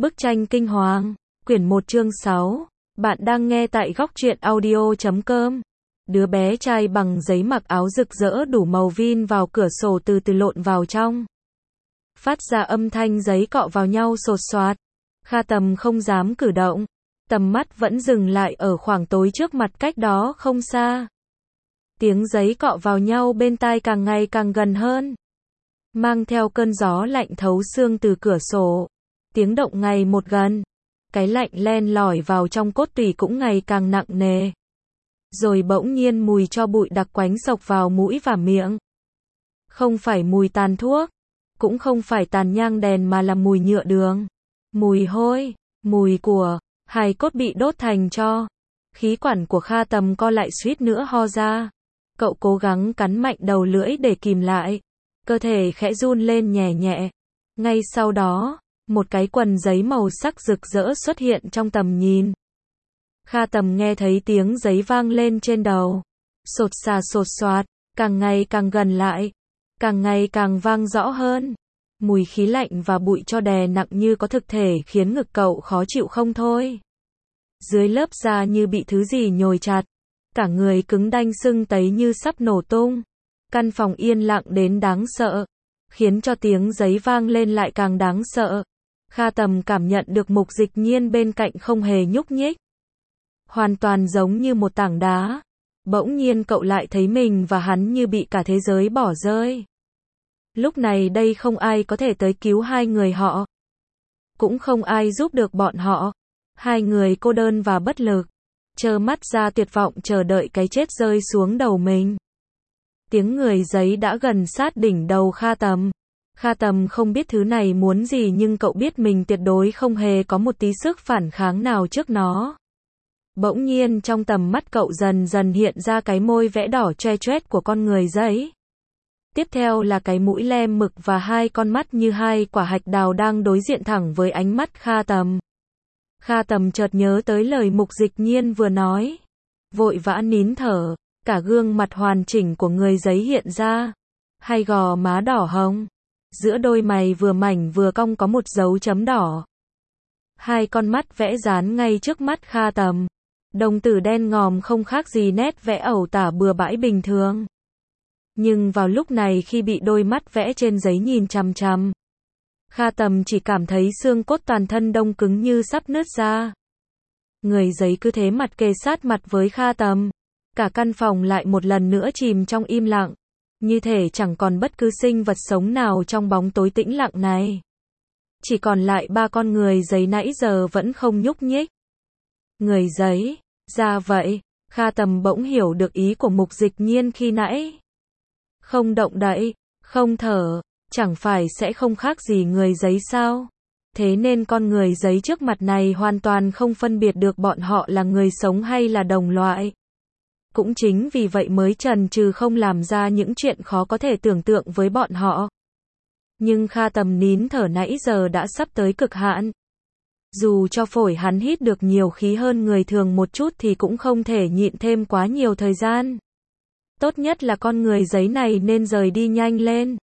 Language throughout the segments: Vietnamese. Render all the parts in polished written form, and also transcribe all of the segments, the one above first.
Bức tranh kinh hoàng, quyển 1 chương 6. Bạn đang nghe tại góc truyện audio.com. Đứa bé trai bằng giấy mặc áo rực rỡ đủ màu vin vào cửa sổ từ từ lộn vào trong. Phát ra âm thanh giấy cọ vào nhau sột soạt. Kha Tầm không dám cử động. Tầm mắt vẫn dừng lại ở khoảng tối trước mặt cách đó không xa. Tiếng giấy cọ vào nhau bên tai càng ngày càng gần hơn. Mang theo cơn gió lạnh thấu xương từ cửa sổ. Tiếng động ngày một gần. Cái lạnh len lỏi vào trong cốt tủy cũng ngày càng nặng nề. Rồi bỗng nhiên mùi tro bụi đặc quánh xộc vào mũi và miệng. Không phải mùi tàn thuốc, cũng không phải tàn nhang đèn mà là mùi nhựa đường. Mùi hôi, mùi của hài cốt bị đốt thành tro. Khí quản của Kha Tầm co lại suýt nữa ho ra. Cậu cố gắng cắn mạnh đầu lưỡi để kìm lại. Cơ thể khẽ run lên nhẹ nhẹ. Ngay sau đó, một cái quần giấy màu sắc rực rỡ xuất hiện trong tầm nhìn. Kha Tầm nghe thấy tiếng giấy vang lên trên đầu. Sột xà sột soạt, càng ngày càng gần lại. Càng ngày càng vang rõ hơn. Mùi khí lạnh và bụi tro đè nặng như có thực thể khiến ngực cậu khó chịu không thôi. Dưới lớp da như bị thứ gì nhồi chặt. Cả người cứng đanh sưng tấy như sắp nổ tung. Căn phòng yên lặng đến đáng sợ. Khiến cho tiếng giấy vang lên lại càng đáng sợ. Kha Tầm cảm nhận được Mục Dịch Nhiên bên cạnh không hề nhúc nhích. Hoàn toàn giống như một tảng đá. Bỗng nhiên cậu lại thấy mình và hắn như bị cả thế giới bỏ rơi. Lúc này đây không ai có thể tới cứu hai người họ. Cũng không ai giúp được bọn họ. Hai người cô đơn và bất lực. Trơ mắt ra tuyệt vọng chờ đợi cái chết rơi xuống đầu mình. Tiếng người giấy đã gần sát đỉnh đầu Kha Tầm. Kha Tầm không biết thứ này muốn gì nhưng cậu biết mình tuyệt đối không hề có một tí sức phản kháng nào trước nó. Bỗng nhiên trong tầm mắt cậu dần dần hiện ra cái môi vẽ đỏ choe choét của con người giấy. Tiếp theo là cái mũi lem mực và hai con mắt như hai quả hạch đào đang đối diện thẳng với ánh mắt Kha Tầm. Kha Tầm chợt nhớ tới lời Mục Dịch Nhiên vừa nói. Vội vã nín thở, cả gương mặt hoàn chỉnh của người giấy hiện ra. Hai gò má đỏ hồng. Giữa đôi mày vừa mảnh vừa cong có một dấu chấm đỏ. Hai con mắt vẽ dán ngay trước mắt Kha Tầm. Đồng tử đen ngòm không khác gì nét vẽ ẩu tả bừa bãi bình thường. Nhưng vào lúc này khi bị đôi mắt vẽ trên giấy nhìn chằm chằm, Kha Tầm chỉ cảm thấy xương cốt toàn thân đông cứng như sắp nứt ra. Người giấy cứ thế mặt kề sát mặt với Kha Tầm. Cả căn phòng lại một lần nữa chìm trong im lặng. Như thể chẳng còn bất cứ sinh vật sống nào trong bóng tối tĩnh lặng này. Chỉ còn lại ba con người giấy nãy giờ vẫn không nhúc nhích. Người giấy, ra vậy, Kha Tầm bỗng hiểu được ý của Mục Dịch Nhiên khi nãy. Không động đậy, không thở, chẳng phải sẽ không khác gì người giấy sao? Thế nên con người giấy trước mặt này hoàn toàn không phân biệt được bọn họ là người sống hay là đồng loại. Cũng chính vì vậy mới chần chừ không làm ra những chuyện khó có thể tưởng tượng với bọn họ. Nhưng Kha Tầm nín thở nãy giờ đã sắp tới cực hạn. Dù cho phổi hắn hít được nhiều khí hơn người thường một chút thì cũng không thể nhịn thêm quá nhiều thời gian. Tốt nhất là con người giấy này nên rời đi nhanh lên.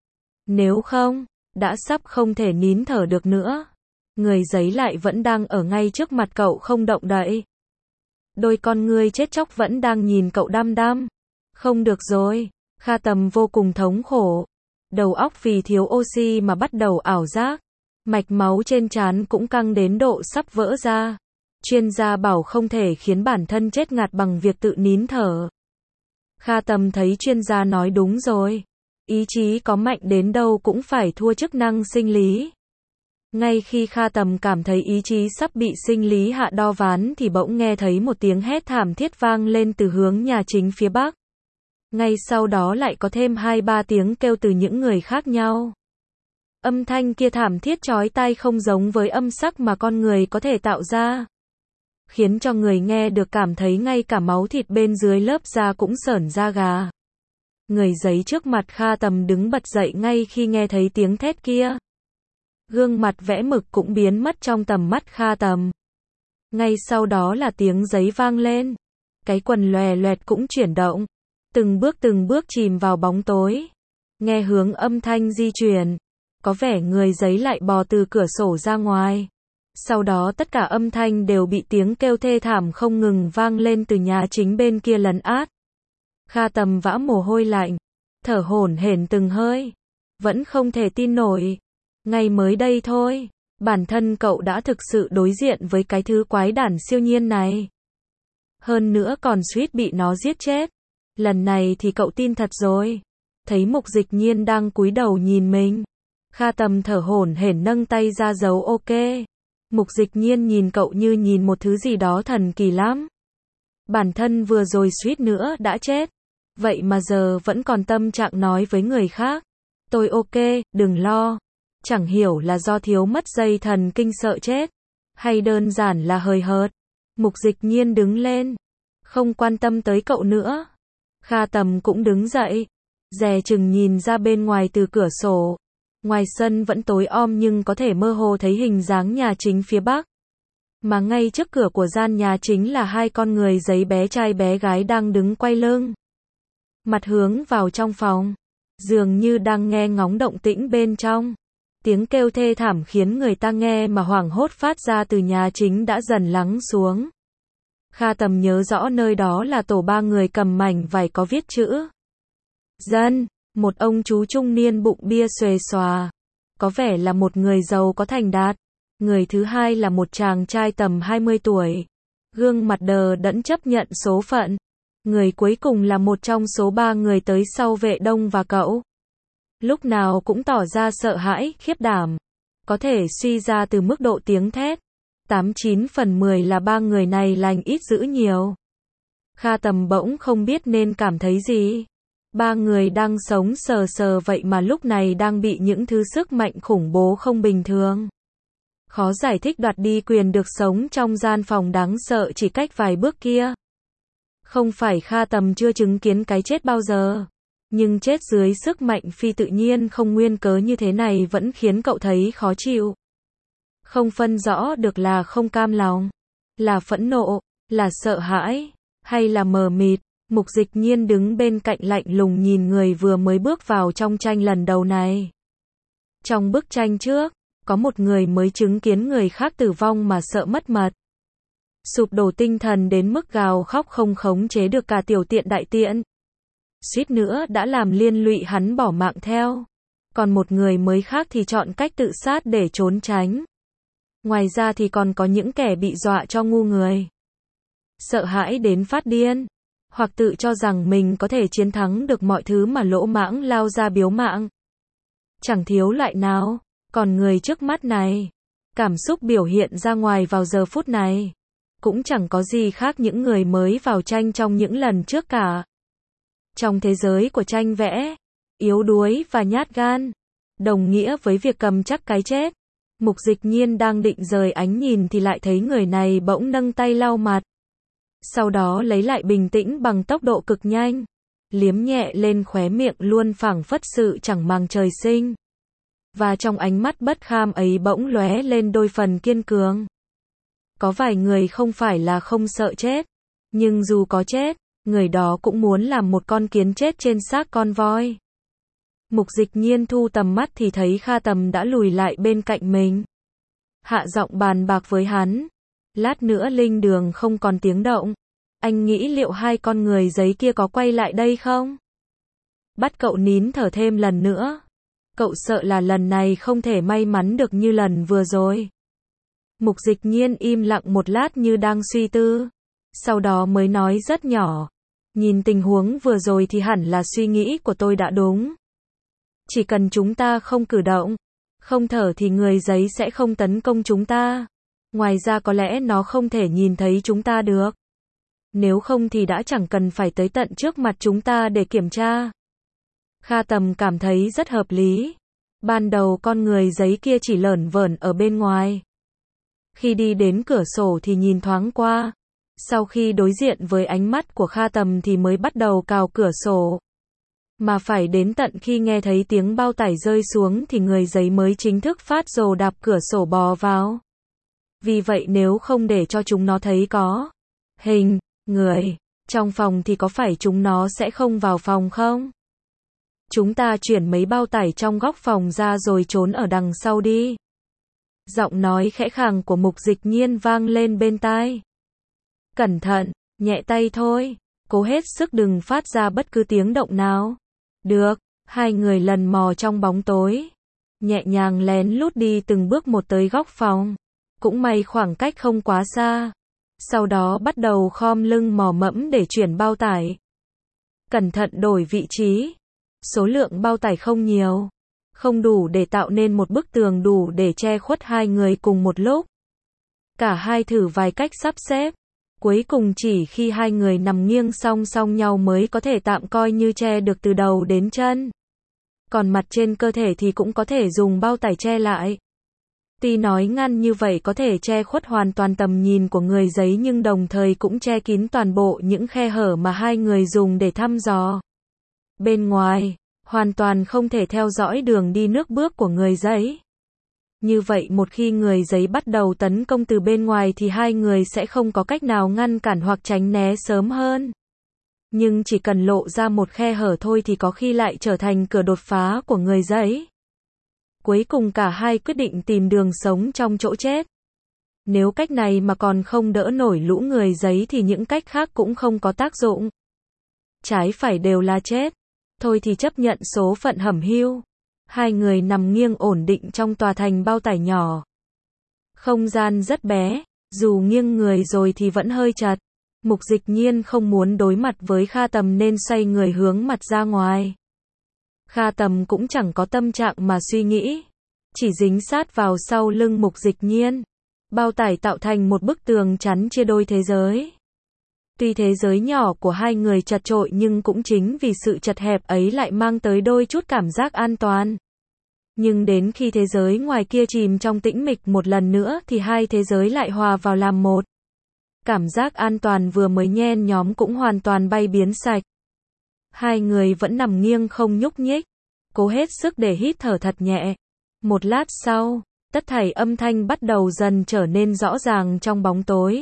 Nếu không, đã sắp không thể nín thở được nữa. Người giấy lại vẫn đang ở ngay trước mặt cậu không động đậy. Đôi con ngươi chết chóc vẫn đang nhìn cậu đăm đăm. Không được rồi, Kha Tầm vô cùng thống khổ. Đầu óc vì thiếu oxy mà bắt đầu ảo giác. Mạch máu trên trán cũng căng đến độ sắp vỡ ra. Chuyên gia bảo không thể khiến bản thân chết ngạt bằng việc tự nín thở. Kha Tầm thấy chuyên gia nói đúng rồi. Ý chí có mạnh đến đâu cũng phải thua chức năng sinh lý. Ngay khi Kha Tầm cảm thấy ý chí sắp bị sinh lý hạ đo ván thì bỗng nghe thấy một tiếng hét thảm thiết vang lên từ hướng nhà chính phía bắc. Ngay sau đó lại có thêm 2-3 tiếng kêu từ những người khác nhau. Âm thanh kia thảm thiết chói tai không giống với âm sắc mà con người có thể tạo ra. Khiến cho người nghe được cảm thấy ngay cả máu thịt bên dưới lớp da cũng sởn da gà. Người giấy trước mặt Kha Tầm đứng bật dậy ngay khi nghe thấy tiếng thét kia. Gương mặt vẽ mực cũng biến mất trong tầm mắt Kha Tầm. Ngay sau đó là tiếng giấy vang lên. Cái quần lòe loẹt cũng chuyển động. Từng bước chìm vào bóng tối. Nghe hướng âm thanh di chuyển. Có vẻ người giấy lại bò từ cửa sổ ra ngoài. Sau đó tất cả âm thanh đều bị tiếng kêu thê thảm không ngừng vang lên từ nhà chính bên kia lấn át. Kha Tầm vã mồ hôi lạnh, thở hổn hển từng hơi, vẫn không thể tin nổi. Ngay mới đây thôi, bản thân cậu đã thực sự đối diện với cái thứ quái đản siêu nhiên này. Hơn nữa còn suýt bị nó giết chết. Lần này thì cậu tin thật rồi. Thấy Mục Dịch Nhiên đang cúi đầu nhìn mình, Kha Tầm thở hổn hển nâng tay ra dấu ok. Mục Dịch Nhiên nhìn cậu như nhìn một thứ gì đó thần kỳ lắm. Bản thân vừa rồi suýt nữa đã chết, vậy mà giờ vẫn còn tâm trạng nói với người khác. Tôi ok, đừng lo. Chẳng hiểu là do thiếu mất dây thần kinh sợ chết, hay đơn giản là hời hợt. Mục Dịch Nhiên đứng lên, không quan tâm tới cậu nữa. Kha Tầm cũng đứng dậy, dè chừng nhìn ra bên ngoài từ cửa sổ. Ngoài sân vẫn tối om nhưng có thể mơ hồ thấy hình dáng nhà chính phía bắc. Mà ngay trước cửa của gian nhà chính là hai con người giấy bé trai bé gái đang đứng quay lưng, mặt hướng vào trong phòng, dường như đang nghe ngóng động tĩnh bên trong. Tiếng kêu thê thảm khiến người ta nghe mà hoảng hốt phát ra từ nhà chính đã dần lắng xuống. Kha Tầm nhớ rõ nơi đó là tổ ba người cầm mảnh vải có viết chữ dân, một ông chú trung niên bụng bia xuề xòa, có vẻ là một người giàu có thành đạt. Người thứ hai là một chàng trai tầm 20 tuổi, gương mặt đờ đẫn chấp nhận số phận. Người cuối cùng là một trong số ba người tới sau Vệ Đông và cậu. Lúc nào cũng tỏ ra sợ hãi, khiếp đảm. Có thể suy ra từ mức độ tiếng thét. 89 phần 10 là ba người này lành ít dữ nhiều. Kha Tầm bỗng không biết nên cảm thấy gì. Ba người đang sống sờ sờ vậy mà lúc này đang bị những thứ sức mạnh khủng bố không bình thường. Khó giải thích đoạt đi quyền được sống trong gian phòng đáng sợ chỉ cách vài bước kia. Không phải Kha Tầm chưa chứng kiến cái chết bao giờ, nhưng chết dưới sức mạnh phi tự nhiên không nguyên cớ như thế này vẫn khiến cậu thấy khó chịu. Không phân rõ được là không cam lòng, là phẫn nộ, là sợ hãi, hay là mờ mịt. Mục Dịch Nhiên đứng bên cạnh lạnh lùng nhìn người vừa mới bước vào trong tranh lần đầu này. Trong bức tranh trước, có một người mới chứng kiến người khác tử vong mà sợ mất mật, sụp đổ tinh thần đến mức gào khóc không khống chế được cả tiểu tiện đại tiện. Suýt nữa đã làm liên lụy hắn bỏ mạng theo. Còn một người mới khác thì chọn cách tự sát để trốn tránh. Ngoài ra thì còn có những kẻ bị dọa cho ngu người, sợ hãi đến phát điên, hoặc tự cho rằng mình có thể chiến thắng được mọi thứ mà lỗ mãng lao ra biếu mạng. Chẳng thiếu loại nào. Còn người trước mắt này, cảm xúc biểu hiện ra ngoài vào giờ phút này, cũng chẳng có gì khác những người mới vào tranh trong những lần trước cả. Trong thế giới của tranh vẽ, yếu đuối và nhát gan đồng nghĩa với việc cầm chắc cái chết. Mục Dịch Nhiên đang định rời ánh nhìn thì lại thấy người này bỗng nâng tay lau mặt, sau đó lấy lại bình tĩnh bằng tốc độ cực nhanh, liếm nhẹ lên khóe miệng luôn phảng phất sự chẳng màng trời sinh. Và trong ánh mắt bất kham ấy bỗng lóe lên đôi phần kiên cường. Có vài người không phải là không sợ chết, nhưng dù có chết, người đó cũng muốn làm một con kiến chết trên xác con voi. Mục Dịch Nhiên thu tầm mắt thì thấy Kha Tầm đã lùi lại bên cạnh mình, hạ giọng bàn bạc với hắn. Lát nữa linh đường không còn tiếng động, anh nghĩ liệu hai con người giấy kia có quay lại đây không? Bắt cậu nín thở thêm lần nữa. Cậu sợ là lần này không thể may mắn được như lần vừa rồi. Mục Dịch Nhiên im lặng một lát như đang suy tư, sau đó mới nói rất nhỏ. Nhìn tình huống vừa rồi thì hẳn là suy nghĩ của tôi đã đúng. Chỉ cần chúng ta không cử động, không thở thì người giấy sẽ không tấn công chúng ta. Ngoài ra có lẽ nó không thể nhìn thấy chúng ta được. Nếu không thì đã chẳng cần phải tới tận trước mặt chúng ta để kiểm tra. Kha Tầm cảm thấy rất hợp lý. Ban đầu con người giấy kia chỉ lởn vởn ở bên ngoài. Khi đi đến cửa sổ thì nhìn thoáng qua. Sau khi đối diện với ánh mắt của Kha Tầm thì mới bắt đầu cào cửa sổ. Mà phải đến tận khi nghe thấy tiếng bao tải rơi xuống thì người giấy mới chính thức phát rồ đạp cửa sổ bò vào. Vì vậy nếu không để cho chúng nó thấy có hình người trong phòng thì có phải chúng nó sẽ không vào phòng không? Chúng ta chuyển mấy bao tải trong góc phòng ra rồi trốn ở đằng sau đi. Giọng nói khẽ khàng của Mục Dịch Nhiên vang lên bên tai. Cẩn thận, nhẹ tay thôi, cố hết sức đừng phát ra bất cứ tiếng động nào. Được, hai người lần mò trong bóng tối, nhẹ nhàng lén lút đi từng bước một tới góc phòng. Cũng may khoảng cách không quá xa. Sau đó bắt đầu khom lưng mò mẫm để chuyển bao tải. Cẩn thận đổi vị trí. Số lượng bao tải không nhiều, không đủ để tạo nên một bức tường đủ để che khuất hai người cùng một lúc. Cả hai thử vài cách sắp xếp. Cuối cùng chỉ khi hai người nằm nghiêng song song nhau mới có thể tạm coi như che được từ đầu đến chân. Còn mặt trên cơ thể thì cũng có thể dùng bao tải che lại. Tuy nói ngăn như vậy có thể che khuất hoàn toàn tầm nhìn của người giấy nhưng đồng thời cũng che kín toàn bộ những khe hở mà hai người dùng để thăm dò. Bên ngoài, hoàn toàn không thể theo dõi đường đi nước bước của người giấy. Như vậy một khi người giấy bắt đầu tấn công từ bên ngoài thì hai người sẽ không có cách nào ngăn cản hoặc tránh né sớm hơn. Nhưng chỉ cần lộ ra một khe hở thôi thì có khi lại trở thành cửa đột phá của người giấy. Cuối cùng cả hai quyết định tìm đường sống trong chỗ chết. Nếu cách này mà còn không đỡ nổi lũ người giấy thì những cách khác cũng không có tác dụng. Trái phải đều là chết. Thôi thì chấp nhận số phận hẩm hiu. Hai người nằm nghiêng ổn định trong tòa thành bao tải nhỏ. Không gian rất bé, dù nghiêng người rồi thì vẫn hơi chật. Mục Dịch Nhiên không muốn đối mặt với Kha Tầm nên xoay người hướng mặt ra ngoài. Kha Tầm cũng chẳng có tâm trạng mà suy nghĩ, chỉ dính sát vào sau lưng Mục Dịch Nhiên. Bao tải tạo thành một bức tường chắn chia đôi thế giới. Tuy thế giới nhỏ của hai người chật chội nhưng cũng chính vì sự chật hẹp ấy lại mang tới đôi chút cảm giác an toàn. Nhưng đến khi thế giới ngoài kia chìm trong tĩnh mịch một lần nữa thì hai thế giới lại hòa vào làm một. Cảm giác an toàn vừa mới nhen nhóm cũng hoàn toàn bay biến sạch. Hai người vẫn nằm nghiêng không nhúc nhích, cố hết sức để hít thở thật nhẹ. Một lát sau, tất thảy âm thanh bắt đầu dần trở nên rõ ràng trong bóng tối.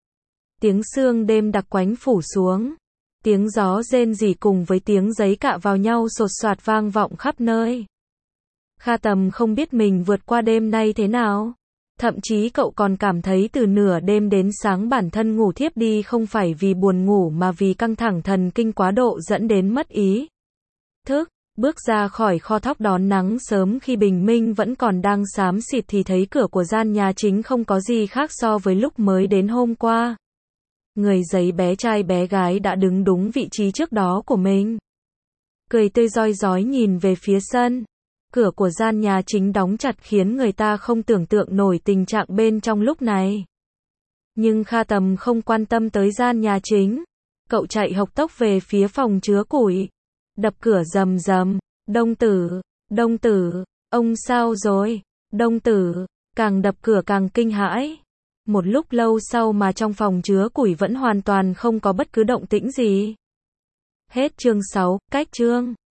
Tiếng sương đêm đặc quánh phủ xuống, tiếng gió rên rỉ cùng với tiếng giấy cạ vào nhau sột soạt vang vọng khắp nơi. Kha Tầm không biết mình vượt qua đêm nay thế nào. Thậm chí cậu còn cảm thấy từ nửa đêm đến sáng bản thân ngủ thiếp đi không phải vì buồn ngủ mà vì căng thẳng thần kinh quá độ dẫn đến mất ý thức. Bước ra khỏi kho thóc đón nắng sớm khi bình minh vẫn còn đang xám xịt thì thấy cửa của gian nhà chính không có gì khác so với lúc mới đến hôm qua. Người giấy bé trai bé gái đã đứng đúng vị trí trước đó của mình. Cười tươi rói rói nhìn về phía sân. Cửa của gian nhà chính đóng chặt khiến người ta không tưởng tượng nổi tình trạng bên trong lúc này. Nhưng Kha Tầm không quan tâm tới gian nhà chính. Cậu chạy hộc tốc về phía phòng chứa củi. Đập cửa rầm rầm. Đông tử, ông sao rồi? Đông tử, càng đập cửa càng kinh hãi. Một lúc lâu sau mà trong phòng chứa củi vẫn hoàn toàn không có bất cứ động tĩnh gì. Hết chương 6, cách chương.